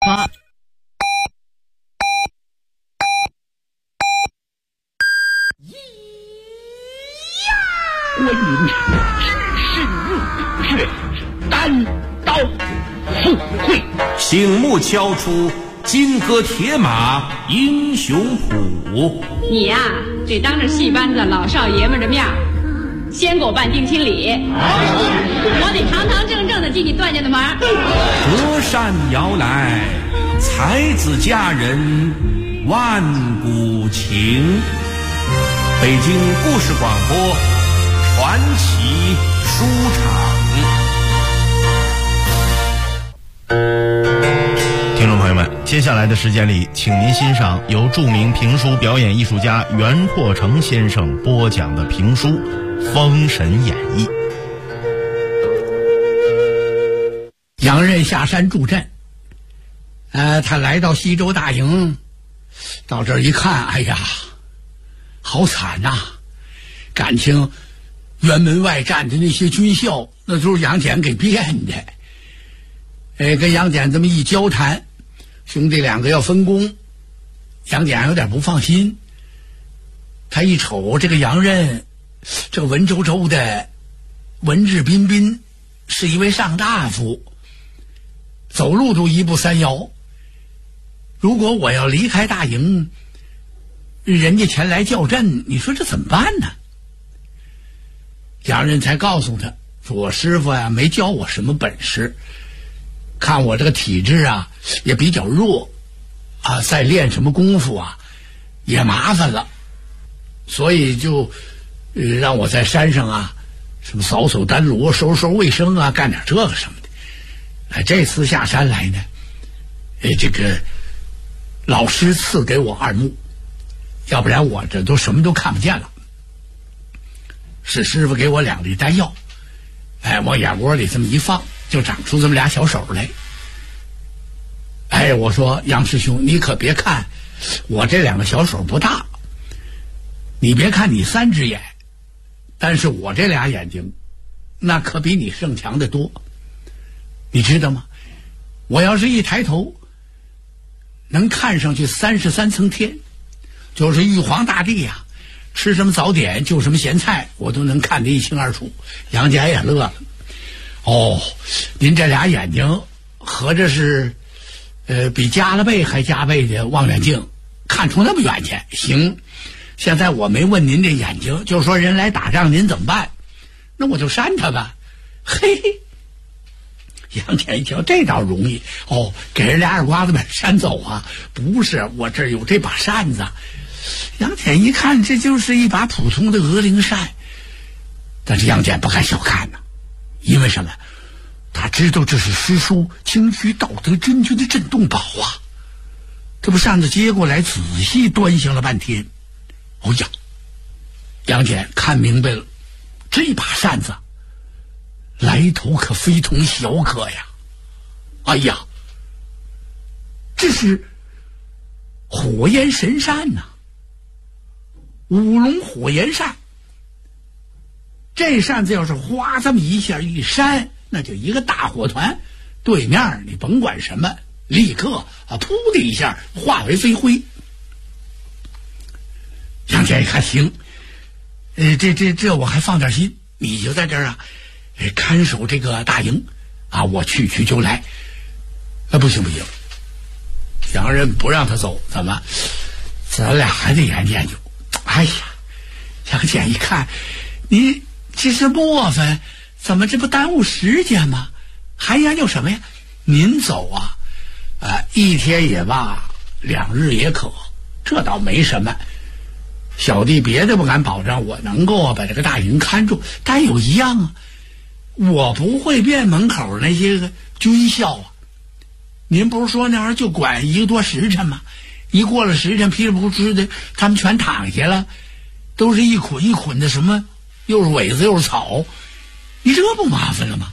啊。 关云只身入穴，单刀赴会。 醒目敲出金戈铁马英雄谱。 你呀，得当着戏班子老少爷们的面先给我办定亲礼，我得堂堂正正的替你断下的忙。 隔山摇来，才子佳人万古情。北京故事广播传奇书场。 听众朋友们，接下来的时间里，请您欣赏由著名评书表演艺术家袁阔成先生播讲的评书《封神演义》。 杨任下山助阵，他来到西周大营，到这儿一看，哎呀，好惨呐！感情辕门外站的那些军校，那都是杨戬给变的。跟杨戬这么一交谈，兄弟两个要分工，杨戬有点不放心。他一瞅这个杨任，这文绉绉的，文质彬彬，是一位上大夫，走路都一步三摇。如果我要离开大营，人家前来叫阵，你说这怎么办呢？杨任才告诉他说，我师傅呀没教我什么本事，看我这个体质啊也比较弱啊，再练什么功夫啊也麻烦了，所以就让我在山上啊什么扫扫丹炉，收拾卫生啊，干点这个什么的。这次下山来呢，这个老师赐给我2目，要不然我这都什么都看不见了。是师傅给我2粒丹药，往眼窝里这么一放，就长出这么俩小手来。我说杨师兄，你可别看我这2个小手不大，你别看你3只眼，但是我这俩眼睛那可比你胜强得多。你知道吗？我要是一抬头，能看上去33层天，就是玉皇大帝呀，吃什么早点就什么咸菜，我都能看得一清二楚。杨戬也乐了，您这俩眼睛合着是比加了倍还加倍的望远镜，看出那么远去。行，现在我没问您这眼睛，就说人来打仗您怎么办？那我就扇他吧。嘿嘿，杨戬一听这倒容易，给人俩耳刮子把扇走啊？不是，我这儿有这把扇子。杨戬一看，这就是一把普通的鹅翎扇，但是杨戬不敢小看呐，因为什么？他知道这是师叔清虚道德真君的镇洞宝啊！这不扇子接过来，仔细端详了半天。杨戬看明白了，这把扇子来头可非同小可呀！这是火焰神扇呐，五龙火焰扇。这扇子要是哗这么一下一扇，那就一个大火团，对面你甭管什么，立刻噗的一下化为飞灰。杨戬一看行，这我还放点心，你就在这儿啊看守这个大营啊，我去就来。不行，杨任不让他走，怎么？咱俩还得研究。杨戬一看，你这是磨烦，怎么这不耽误时间吗？还研究什么呀？您走啊，1天也罢，2日也可，这倒没什么。小弟别的不敢保证我能够把这个大营看住，但有一样啊，我不会变门口那些个军校啊。您不是说那玩意儿就管1个多时辰吗？一过了时辰，噼里扑哧的，他们全躺下了，都是一捆一捆的，什么又是苇子又是草，你这不麻烦了吗？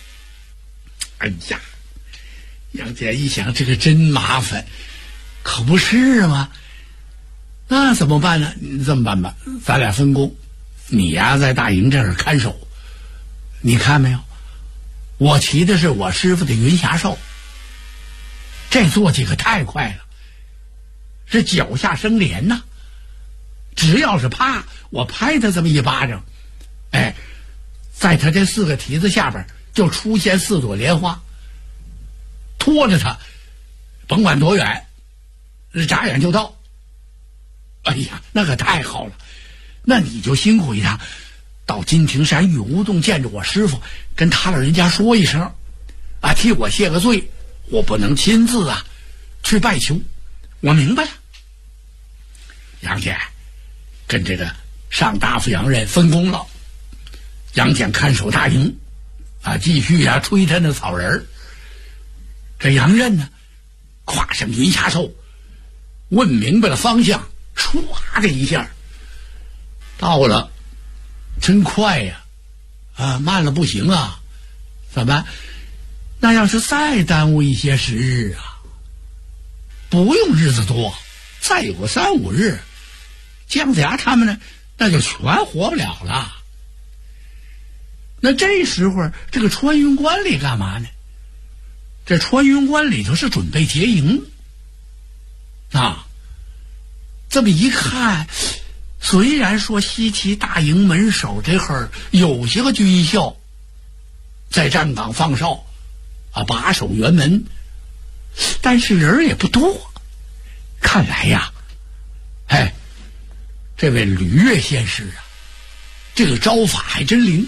杨戬一想，这个真麻烦，可不是吗？那怎么办呢？你这么办吧，咱俩分工，你呀在大营这儿看守，你看没有，我骑的是我师傅的云霞兽， 这坐骑可太快了，是脚下生莲呐！只要是啪，我拍他这么一巴掌，哎，在他这4个蹄子下边就出现4朵莲花，拖着他，甭管多远，眨眼就到。哎呀，那可太好了！那你就辛苦一趟，到金庭山玉无洞见着我师傅，跟他老人家说一声，啊，替我谢个罪，我不能亲自啊去拜求。我明白了。杨戬跟这个上大夫杨任分工了，杨戬看守大营，啊，继续啊吹他那草人儿。这杨任呢，跨上云霞兽，问明白了方向，唰的一下到了，真快呀！啊，慢了不行啊！怎么？那要是再耽误一些时日啊，不用日子多，再有个3、5日，姜子牙他们呢，那就全活不了了。那这时候，这个穿云关里干嘛呢？这穿云关里头是准备结营啊。这么一看，虽然说西岐大营门首这会儿有些个军校在站岗放哨啊，把守辕门，但是人也不多。看来呀，哎，这位吕岳仙师啊，这个招法还真灵。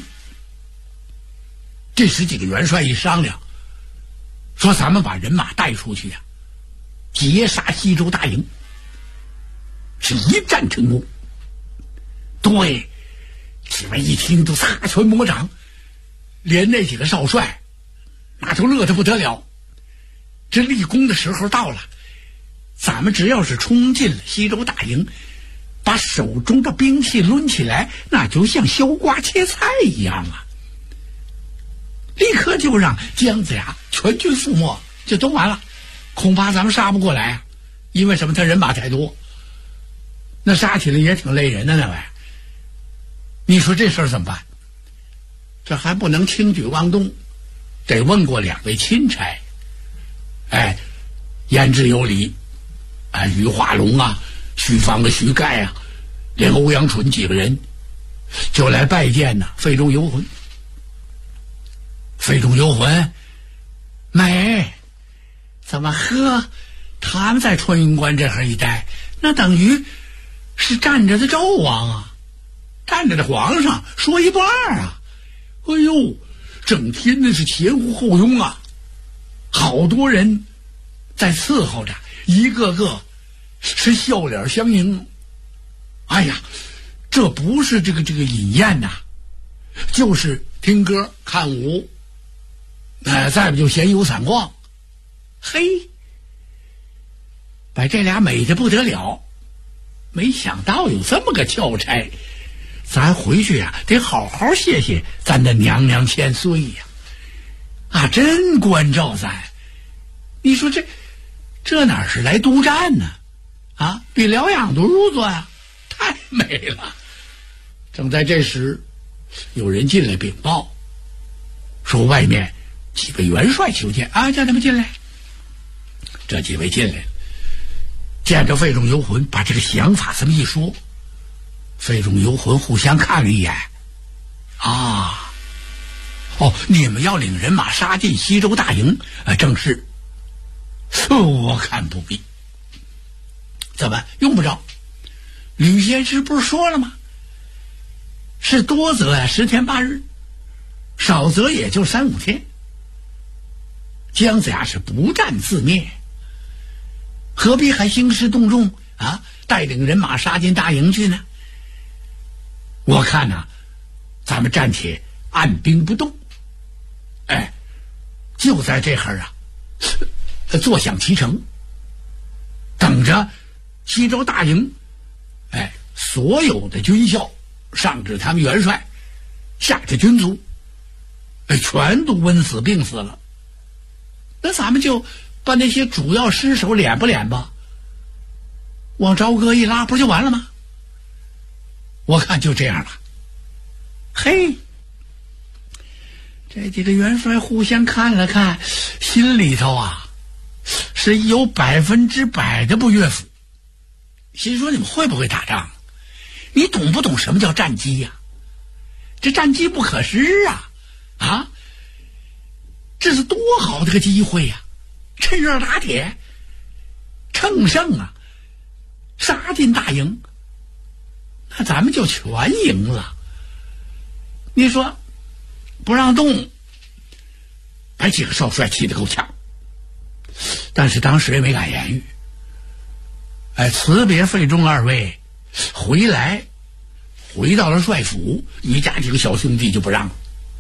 这10几个元帅一商量，说咱们把人马带出去呀，截杀西周大营，是一战成功。对，几位一听都擦拳摩掌，连那几个少帅那都乐得不得了。这立功的时候到了，咱们只要是冲进了西周大营，把手中的兵器抡起来，那就像削瓜切菜一样啊！立刻就让姜子牙全军覆没，就都完了。恐怕咱们杀不过来啊，因为什么？他人马太多，那杀起来也挺累人的那玩意儿。你说这事儿怎么办？这还不能轻举妄动，得问过2位钦差。哎，言之有理。啊，于化龙啊，徐芳的徐盖啊，连欧阳纯几个人就来拜见呢。费中游魂，费中游魂，没怎么喝？他们在穿云关这儿一待，那等于是站着的纣王啊，站着的皇上，说一不二啊！哎呦，整天那是前呼后拥啊，好多人在伺候着，一个个是笑脸相迎。哎呀，这不是这个饮宴呐，就是听歌看舞，再不就闲游散逛。嘿，把这俩美的不得了，没想到有这么个俏差，咱回去呀，得好好谢谢咱的娘娘千岁呀！啊，真关照咱。你说这哪是来督战呢？啊，比疗养都入座啊，太美了！正在这时，有人进来禀报，说外面几位元帅求见啊，叫他们进来。这几位进来了，见着费仲游魂，把这个想法这么一说，费仲游魂互相看了一眼，啊，哦，你们要领人马杀进西周大营，正是。我看不必。怎么用不着？吕仙师不是说了吗？是多则呀10天8日，少则也就3、5天。姜子牙是不战自灭，何必还兴师动众啊？带领人马杀进大营去呢？我看呐，咱们暂且按兵不动，哎，就在这会儿啊，坐享其成，等着西周大营，哎，所有的军校，上至他们元帅，下至军卒，哎，全都瘟死病死了。那咱们就把那些主要尸首敛不敛吧，往朝歌一拉，不就完了吗？我看就这样吧。嘿，这几个元帅互相看了看，心里头啊是有100%的不悦服，心说你们会不会打仗？你懂不懂什么叫战机呀？这战机不可失啊！这是多好的个机会呀！趁热打铁，乘胜啊，杀进大营，那咱们就全赢了。你说不让动，把几个少帅气得够呛，但是当时也没敢言语。辞别费仲二位，回到了帅府，于家几个小兄弟就不让了。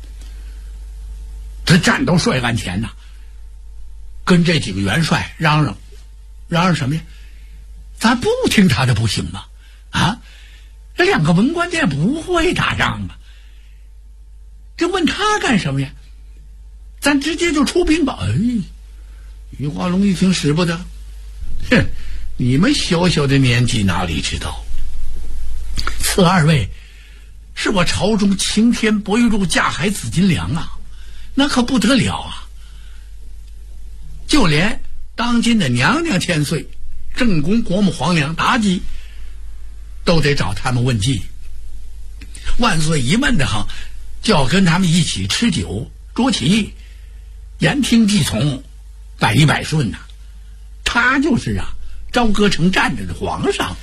他站到帅案前呐，跟这几个元帅嚷嚷什么呀？咱不听他的不行吗？这2个文官殿不会打仗啊，这问他干什么呀？咱直接就出兵吧。于化龙一听使不得，哼，你们小小的年纪哪里知道，此2位是我朝中擎天博玉柱架海紫金梁啊，那可不得了啊！就连当今的娘娘千岁，正宫国母皇娘妲己，都得找他们问计。万岁一问的哈，就要跟他们一起吃酒捉棋，言听计从，百依百顺呐。他就是朝歌城站着的皇上。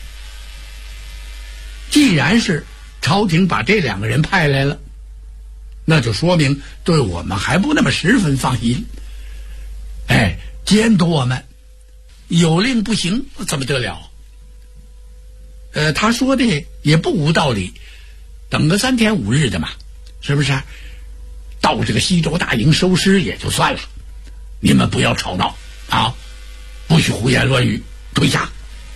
既然是朝廷把这2个人派来了，那就说明对我们还不那么十分放心。监督我们，有令不行怎么得了？他说的也不无道理，等个3天5日的嘛，是不是？到这个西周大营收尸也就算了，你们不要吵闹啊，不许胡言乱语，退下。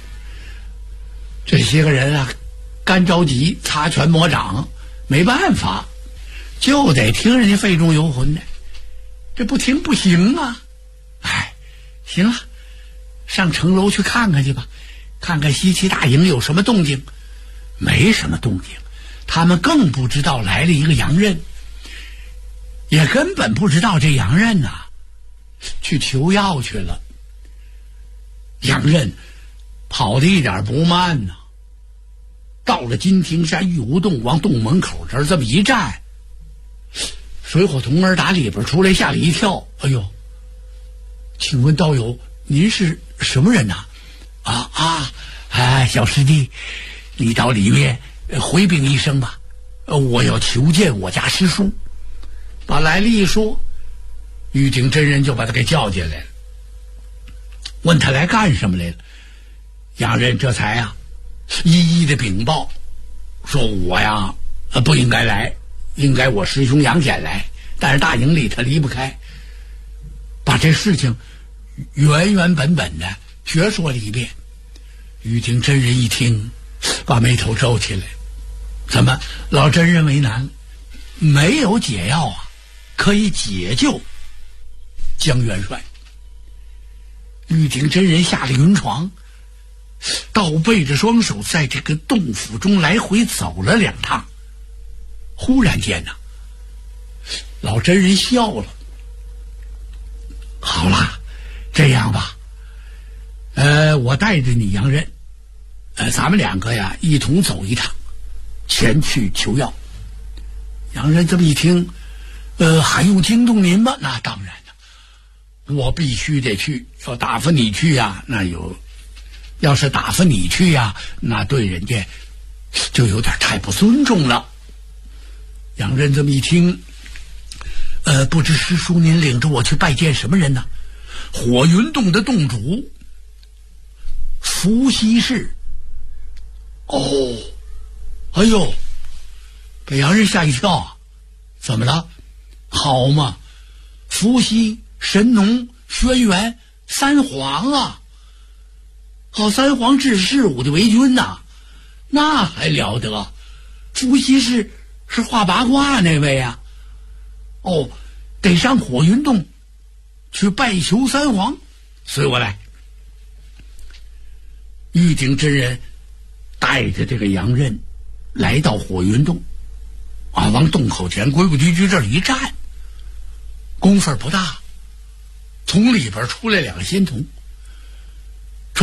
这些个人干着急，擦拳磨掌，没办法，就得听人家费仲游魂的，这不听不行啊！行了，上城楼去看看去吧，看看西岐大营有什么动静。没什么动静，他们更不知道来了一个杨任，也根本不知道这杨任去求药去了。杨任跑得一点不慢到了金庭山玉无洞，往洞门口这儿这么一站，水火童儿打里边出来，吓了一跳。请问道友，您是什么人呐？小师弟，你到里面回禀一声吧，我要求见我家师叔。把来历一说，玉鼎真人就把他给叫进来了，问他来干什么来了。杨任这才一一的禀报，说我不应该来，应该我师兄杨戬来，但是大营里他离不开，把这事情原本的学说了一遍。玉鼎真人一听，把眉头皱起来，怎么老真人为难了？没有解药可以解救江元帅。玉鼎真人下了云床，倒背着双手在这个洞府中来回走了2趟。忽然间老真人笑了，好了，这样吧，我带着你杨任，咱们2个一同走一趟，前去求药。杨任这么一听，还用惊动您吗？那当然了，我必须得去。要打发你去要是打发你去那对人家就有点太不尊重了。杨任这么一听，不知师叔您领着我去拜见什么人呢？火云洞的洞主伏羲氏。被杨任吓一跳怎么了？好嘛，伏羲、神农、轩辕3皇3皇治事武的为君那还了得？伏羲是画八卦那位得上火云洞去拜求3皇。随我来。玉鼎真人带着这个杨任来到火云洞往洞口前规规矩矩这儿一站，功夫不大，从里边出来2个仙童，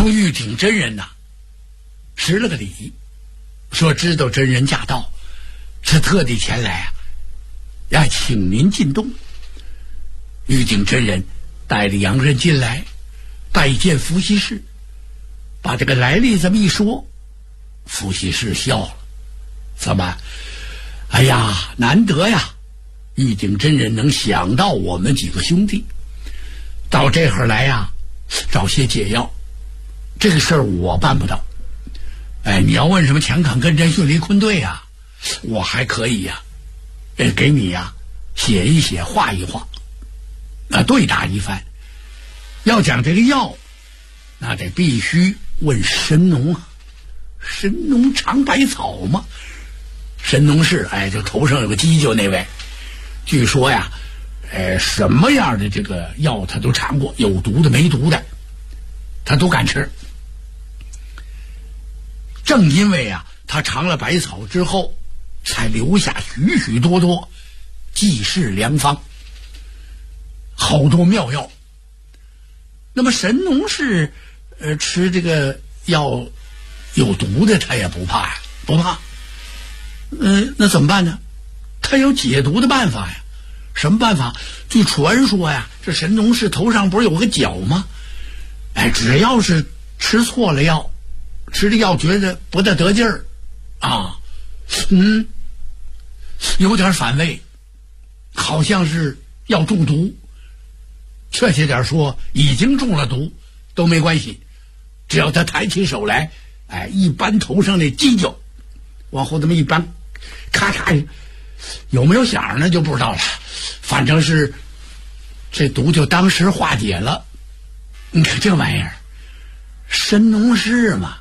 冲玉鼎真人呐施了个礼，说知道真人驾到，是特地前来要请您进洞。玉鼎真人带着洋人进来拜见伏羲氏，把这个来历这么一说，伏羲氏笑了。怎么？哎呀，难得呀，玉鼎真人能想到我们几个兄弟，到这会儿来呀，找些解药。这个事儿我办不到。你要问什么乾坎艮震巽离坤兑呀，我还可以呀，给你呀写一写，画一画，对答一番。要讲这个药，那得必须问神农啊。神农尝百草嘛，神农氏就头上有个犄角那位，据说呀什么样的这个药他都尝过，有毒的没毒的他都敢吃。正因为他尝了百草之后，才留下许许多多济世良方，好多妙药。那么神农氏吃这个药有毒的他也不怕呀，不怕。那怎么办呢？他有解毒的办法呀。什么办法？据传说呀，这神农氏头上不是有个角吗？只要是吃错了药，吃这药觉得不大得劲儿有点反胃，好像是要中毒。确切点说，已经中了毒都没关系，只要他抬起手来，一扳头上那犄角，往后这么一扳，咔嚓，有没有响呢就不知道了。反正是这毒就当时化解了。你看这玩意儿，神农氏嘛，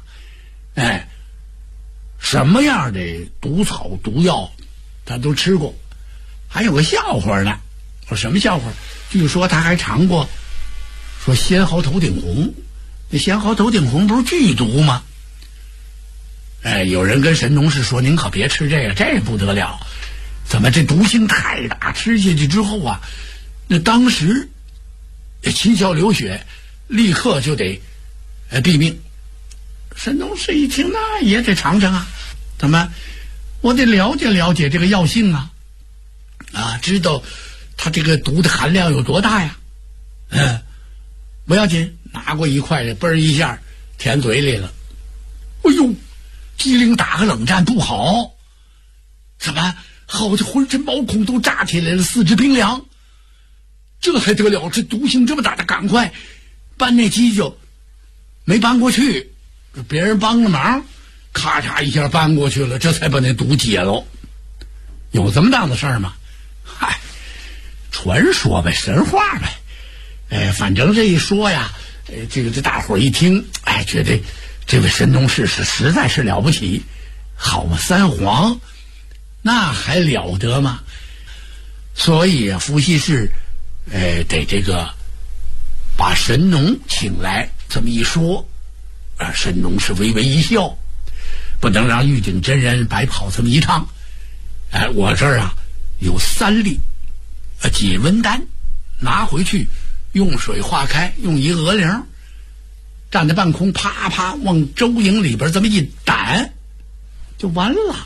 什么样的毒草毒药他都吃过。还有个笑话呢，说什么笑话？据说他还尝过，说仙毫头顶红。那仙毫头顶红不是剧毒吗？有人跟神农氏说，您可别吃这个，这不得了，怎么这毒性太大，吃下去之后那当时七窍流血，立刻就得毙命。神农氏一听，那也得尝尝怎么我得了解了解这个药性知道它这个毒的含量有多大呀。不要紧，拿过一块的，嘣一下填嘴里了。哎呦，机灵打个冷战不好，怎么好像浑身毛孔都炸起来了，四肢冰凉。这还得了，这毒性这么大的，赶快搬那犄角，没搬过去，别人帮了忙，咔嚓一下搬过去了，这才把那毒解了。有这么大的事儿吗？嗨，传说呗，神话呗。反正这一说呀，这大伙儿一听，觉得这位神农氏是实在是了不起，好嘛，三皇那还了得吗？所以伏羲氏得这个把神农请来，这么一说，神农是微微一笑，不能让玉鼎真人白跑这么一趟。我这儿有3粒解温丹，拿回去用水化开，用一鹅铃站在半空，啪啪往周营里边这么一掸，就完了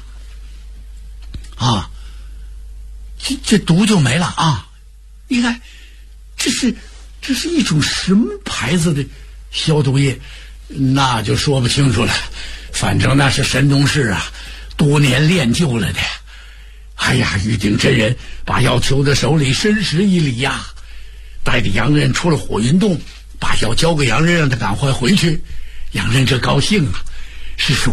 这毒就没了你看这是一种什么牌子的消毒液，那就说不清楚了。反正那是神农氏多年练就了的。玉鼎真人把药求在手里，深施一礼带着洋人出了火云洞，把药交给洋人，让他赶快回去。洋人这高兴师叔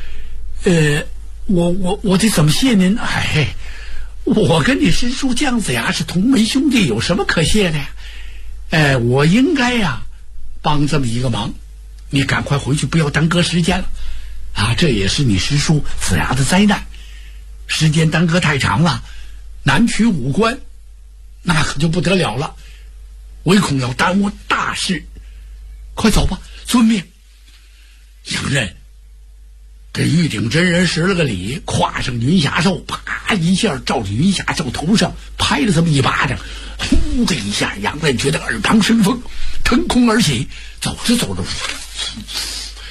我得怎么谢您？我跟你师叔姜子牙是同门兄弟，有什么可谢的呀？我应该帮这么一个忙，你赶快回去，不要耽搁时间了这也是你师叔子牙的灾难，时间耽搁太长了，南取5关，那可就不得了了，唯恐要耽误大事。快走吧，遵命。洋人给玉鼎真人施了个礼，跨上云霞兽，啪一下照着云霞兽头上拍了这么一巴掌，呼的一下，洋人觉得耳旁生风，腾空而起，走着走着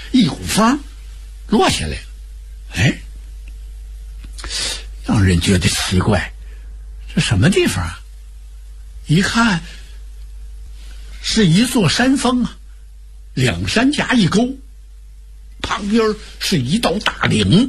一股风落下来了。哎，让人觉得奇怪，这什么地方啊？一看是一座山峰啊，两山夹一沟，旁边是一道大岭。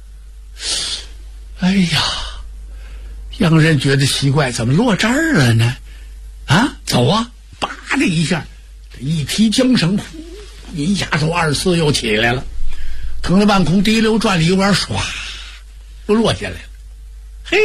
哎呀，让人觉得奇怪，怎么落这儿了呢？啊，走啊！叭的一下，这一提缰绳，云霞手二次又起来了，腾了半空，滴溜转了一弯，唰，又落下来了。嘿，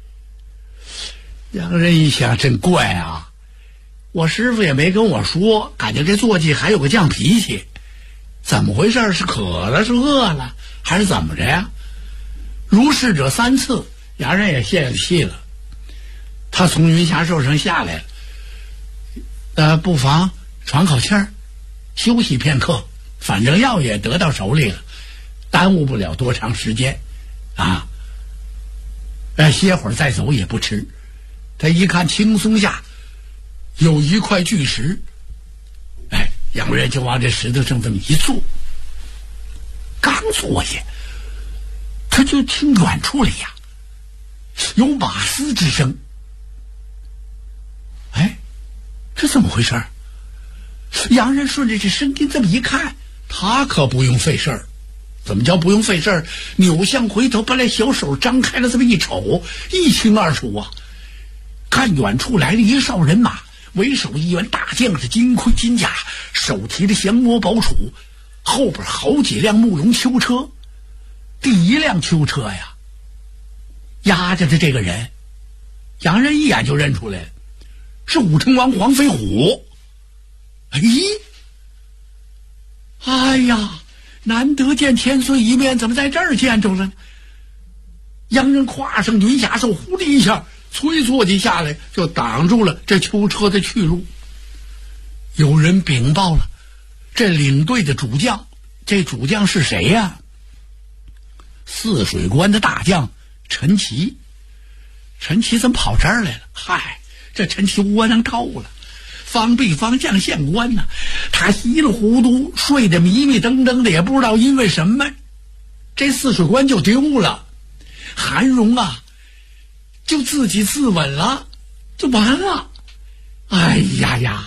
让人一想，真怪啊！我师傅也没跟我说，感觉这坐骑还有个犟脾气，怎么回事？是渴了，是饿了，还是怎么着呀？如是者3次，洋人也泄了气了。他从云霞兽上下来了，不妨喘口气儿，休息片刻，反正药也得到手里了，耽误不了多长时间啊。歇会儿再走也不迟。他一看青松下有一块巨石，洋人就往这石头上这么一坐，刚坐下，他就听远处里呀有马嘶之声。这怎么回事？洋人顺着这声音这么一看，他可不用费事儿。怎么叫不用费事儿？扭向回头，把那小手张开了，这么一瞅，一清二楚啊！看远处来了一哨人马，为首一员大将，是金盔金甲，手提着降魔宝杵，后边好几辆慕容囚车。第一辆囚车呀，压着的这个人，洋人一眼就认出来了，是武成王黄飞虎。哎呀，难得见千岁一面，怎么在这儿见着了呢？洋人跨上云霞兽，呼的一下催坐骑下来，就挡住了这囚车的去路。有人禀报了，这领队的主将，这主将是谁呀？泗水关的大将陈奇。陈奇怎么跑这儿来了？嗨，这陈奇窝囊透了，方弼方将县官呢，他稀里糊涂睡得迷迷瞪瞪的，也不知道因为什么，这泗水关就丢了。韩荣啊，就自己自刎了，就完了。哎呀呀，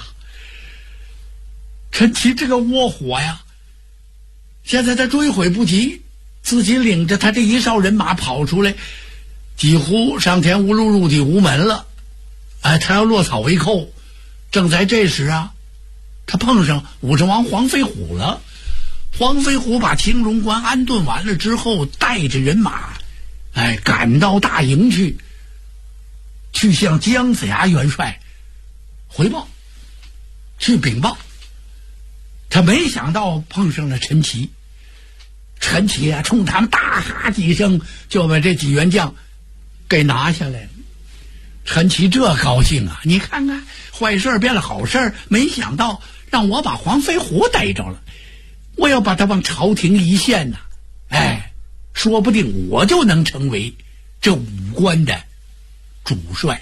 陈奇这个窝火呀，现在他追悔不及，自己领着他这一哨人马跑出来，几乎上天无路入地无门了。他要落草为寇。正在这时啊，他碰上武成王黄飞虎了。黄飞虎把青龙关安顿完了之后，带着人马赶到大营去向姜子牙元帅回报，去禀报。他没想到碰上了陈奇。陈奇啊，冲他们大哈几声，就把这几员将给拿下来了。陈奇这高兴啊，你看看，坏事变了好事，没想到让我把黄飞虎逮着了，我要把他往朝廷一献呐，说不定我就能成为这武关的主帅。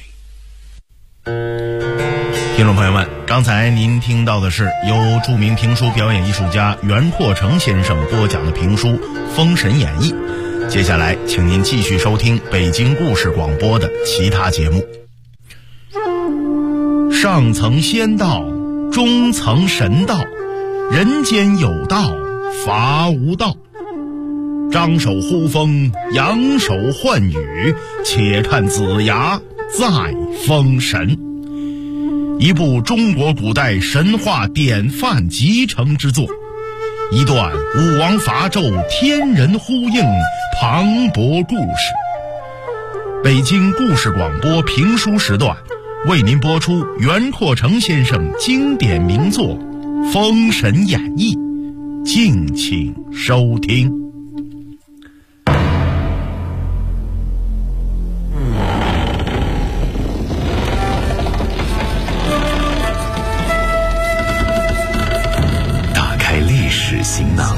听众朋友们，刚才您听到的是由著名评书表演艺术家袁阔成先生播讲的评书《封神演义》。接下来请您继续收听北京故事广播的其他节目。上层仙道，中层神道，人间有道，法无道。张手呼风，扬手唤雨，且看子牙再封神。一部中国古代神话典范集成之作，一段武王伐纣天人呼应磅礴故事。北京故事广播评书时段为您播出袁阔成先生经典名作《封神演义》，敬请收听。 打开历史行囊，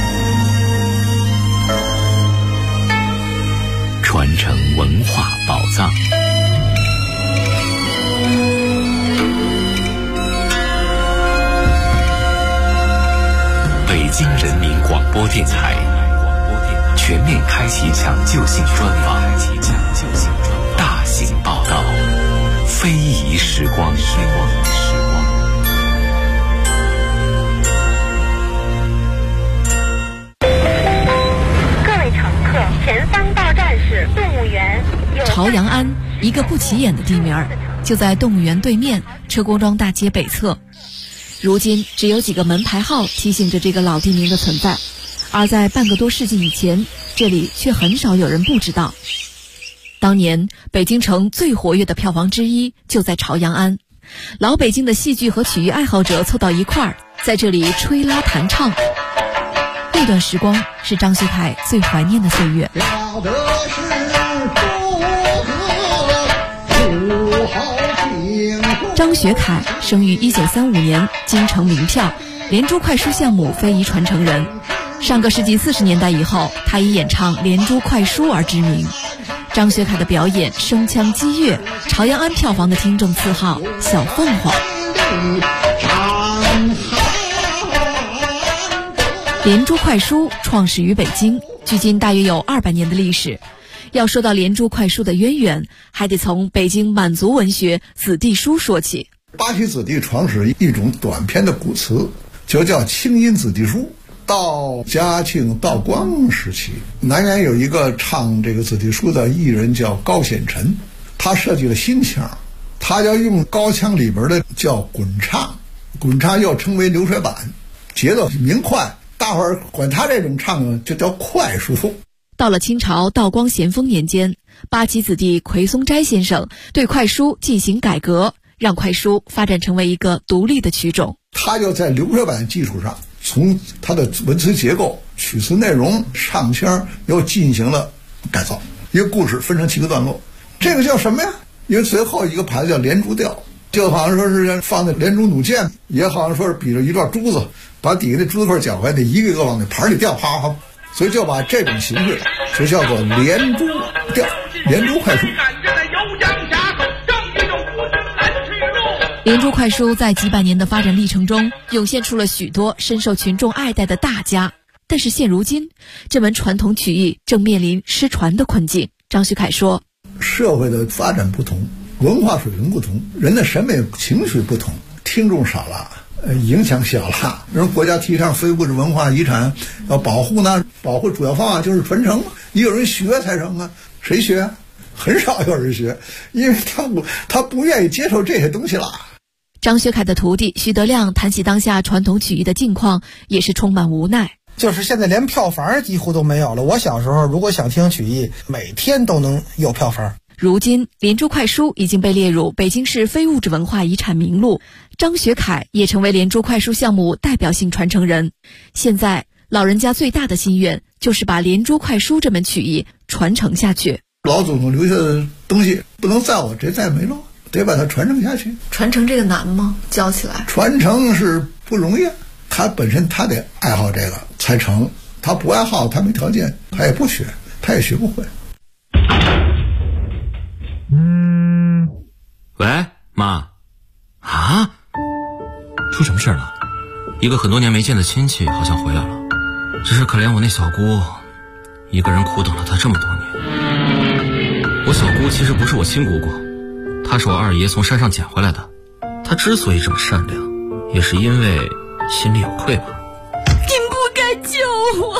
传承文化宝藏。北京人民广播电台全面开启抢救性专访，大型报道，非遗时光。 各位乘客，前方到站是动物园。 朝阳庵，一个不起眼的地名，就在动物园对面车公庄大街北侧。如今只有几个门牌号提醒着这个老地名的存在，而在半个多世纪以前，这里却很少有人不知道。当年北京城最活跃的票房之一就在朝阳庵，老北京的戏剧和曲艺爱好者凑到一块儿，在这里吹拉弹唱。那段时光是张学凯最怀念的岁月。张学凯生于1935年，京城名票，连珠快书项目非遗传承人。上个世纪40年代以后，他以演唱连珠快书而知名。张学凯的表演声腔激越，朝阳庵票房的听众赐号小凤凰。连珠快书创始于北京，距今大约有200年的历史。要说到连珠快书的渊源，还得从北京满族文学子弟书说起。 八旗子弟创始一种短篇的古词，就叫清音子弟书。到嘉庆、道光时期，南园有一个唱这个子弟书的艺人叫高显臣，他设计了新腔，他要用高腔里边的叫滚唱，滚唱又称为流水板，节奏明快，大伙儿管他这种唱就叫快书。 到了清朝道光咸丰年间，八旗子弟奎松斋先生对快书进行改革，让快书发展成为一个独立的曲种。 他就在流水板基础上，从他的文词结构、曲词内容、唱腔又进行了改造。一个故事分成7个段落，这个叫什么呀？因为最后一个牌子叫连珠调，就好像说是放在连珠弩箭，也好像说是比着一段珠子，把底下的珠子块搅回来，得一个一个往那盘里掉，啪啪。所以就把这种形式就叫做连珠调、连珠快书。 连珠快书在几百年的发展历程中，涌现出了许多深受群众爱戴的大家。但是现如今，这门传统曲艺正面临失传的困境。张学凯说， 社会的发展不同，文化水平不同，人的审美情绪不同，听众少了，影响小了。人国家提倡非物质文化遗产要保护呢，保护主要方法就是传承，也有人学才成啊。谁学？很少有人学，因为他不愿意接受这些东西了。 张学凯的徒弟徐德亮谈起当下传统曲艺的境况，也是充满无奈。 就是现在连票房几乎都没有了。我小时候如果想听曲艺，每天都能有票房。 如今连珠快书已经被列入北京市非物质文化遗产名录，张学凯也成为连珠快书项目代表性传承人。现在老人家最大的心愿就是把连珠快书这门曲艺传承下去。 老祖宗留下的东西不能在我这再没了，得把它传承下去。 传承这个难吗？教起来传承是不容易，他本身他得爱好这个才成，他不爱好，他没条件，他也不学，他也学不会。 喂，妈。啊？出什么事了？一个很多年没见的亲戚好像回来了，只是可怜我那小姑，一个人苦等了她这么多年。我小姑其实不是我亲姑姑，她是我二爷从山上捡回来的。她之所以这么善良，也是因为心里有愧吧。 您不该救我。